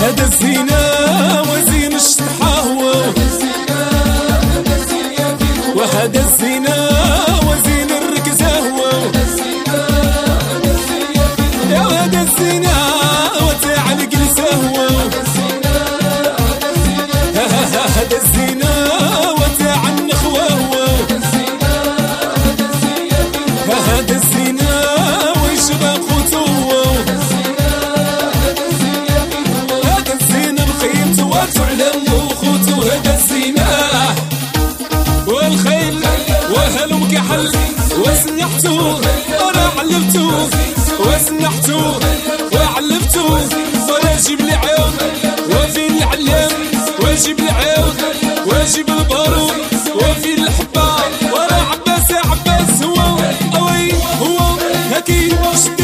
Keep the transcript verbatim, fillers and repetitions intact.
هذا الزينة وزين الشطحة هو، وهذا الزينة وزين الركزة هو، يا هذا الزينة وتاع الجلسة هو، هذا الزينة وتاع النخوة هو، هذا الزينة ويشبه خوتو هو، هذا الزينة بقيمته وتعلم خوتو، هذا الزينة والخيل وهلم كحل وسنحتو انا علمتو وسنحتو وعلمتو وانا جيب لي عيون وفي العلام واجيب لي عيون واجيب البارود وفي الحبه وانا عباس عباس هو اوي هو هكي